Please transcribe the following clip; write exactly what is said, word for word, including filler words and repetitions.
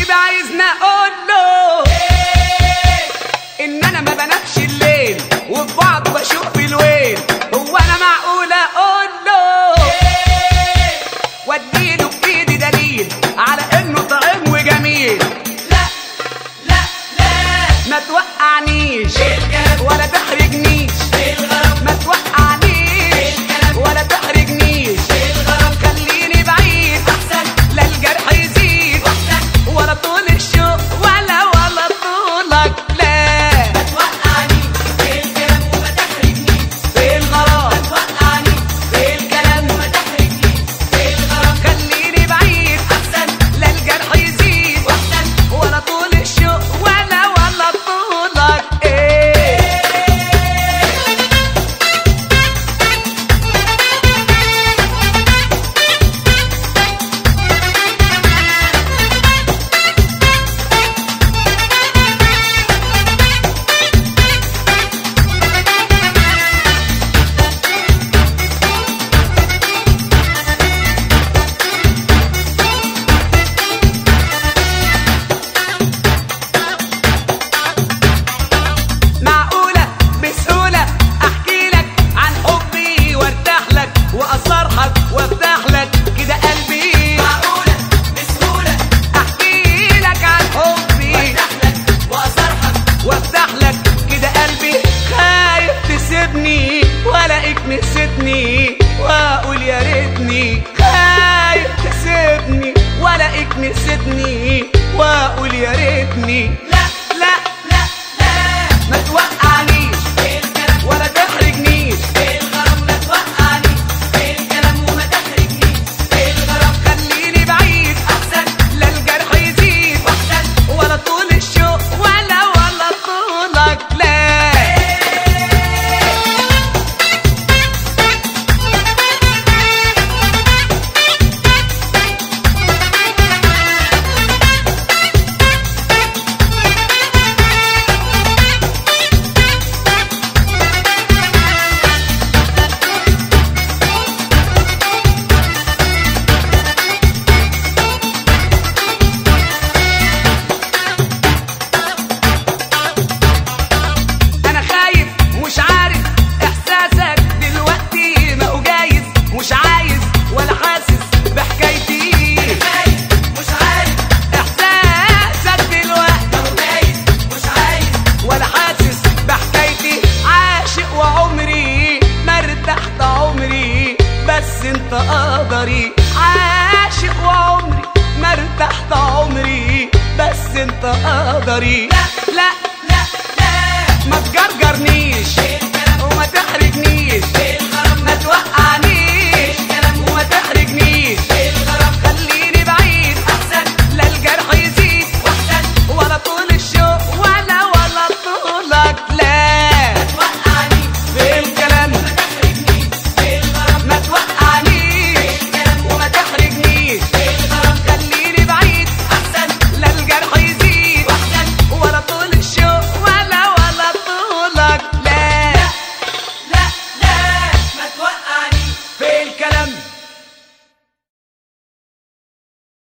حبيبي عايزني اقول له ان انا ما بنامش الليل وفي بعض بشوف الويل. هو انا معقول اقول له واديله بايدي دليل على انه طعم وجميل؟ لا لا لا ما توقعنيش ولا تحرجنيش، ما توقعنيش ولا تحرجنيش، خليني بعيد احسن لا الجرح يزيد ولا طول الشوق ولا ولا طولك. لا ما توقعنيش في الكلام وما تحرجنيش، في الغرام ما توقعنيش في الكلام وما تحرجنيش، في الغرام خليني بعيد احسن لا الجرح يزيد ولا طول الشوق ولا ولا طولك. ايه معقولة بسهولة احكي لك عن حبي وارتاح لك واصرحك وافتح لك كده قلبي؟ معقولة بسهولة احكي لك عن حبي وارتاح لك واصرحك وافتح لك كده قلبي؟ خايف تسيبني والاقيك نسيتني واقول يا ريتني، خايف تسيبني والاقيك نسيتني واقول يا ريتني. لا لا لا لا ما توقعنيش في الكلام ولا تحرجنيش، في الغرام ما توقعنيش في الكلام وما تحرجنيش، في الغرام خليني بعيد احسن لا الجرح يزيد ولا طول الشوق ولا ولا طولك. لا انا خايف مش عارف احساسك دلوقتي ما هو جايز، مش عايز ولا حاسس بحكايتي. خايف مش عارف احساسك دلوقتي ما هو جايز، مش عايز ولا حاسس بحكايتي. عاشق وعمري ما ارتحت عمري بس انت قدري، عاشق وعمري ما ارتحت عمري بس انت قدري. لا لا لا لا ما تجرجرنيش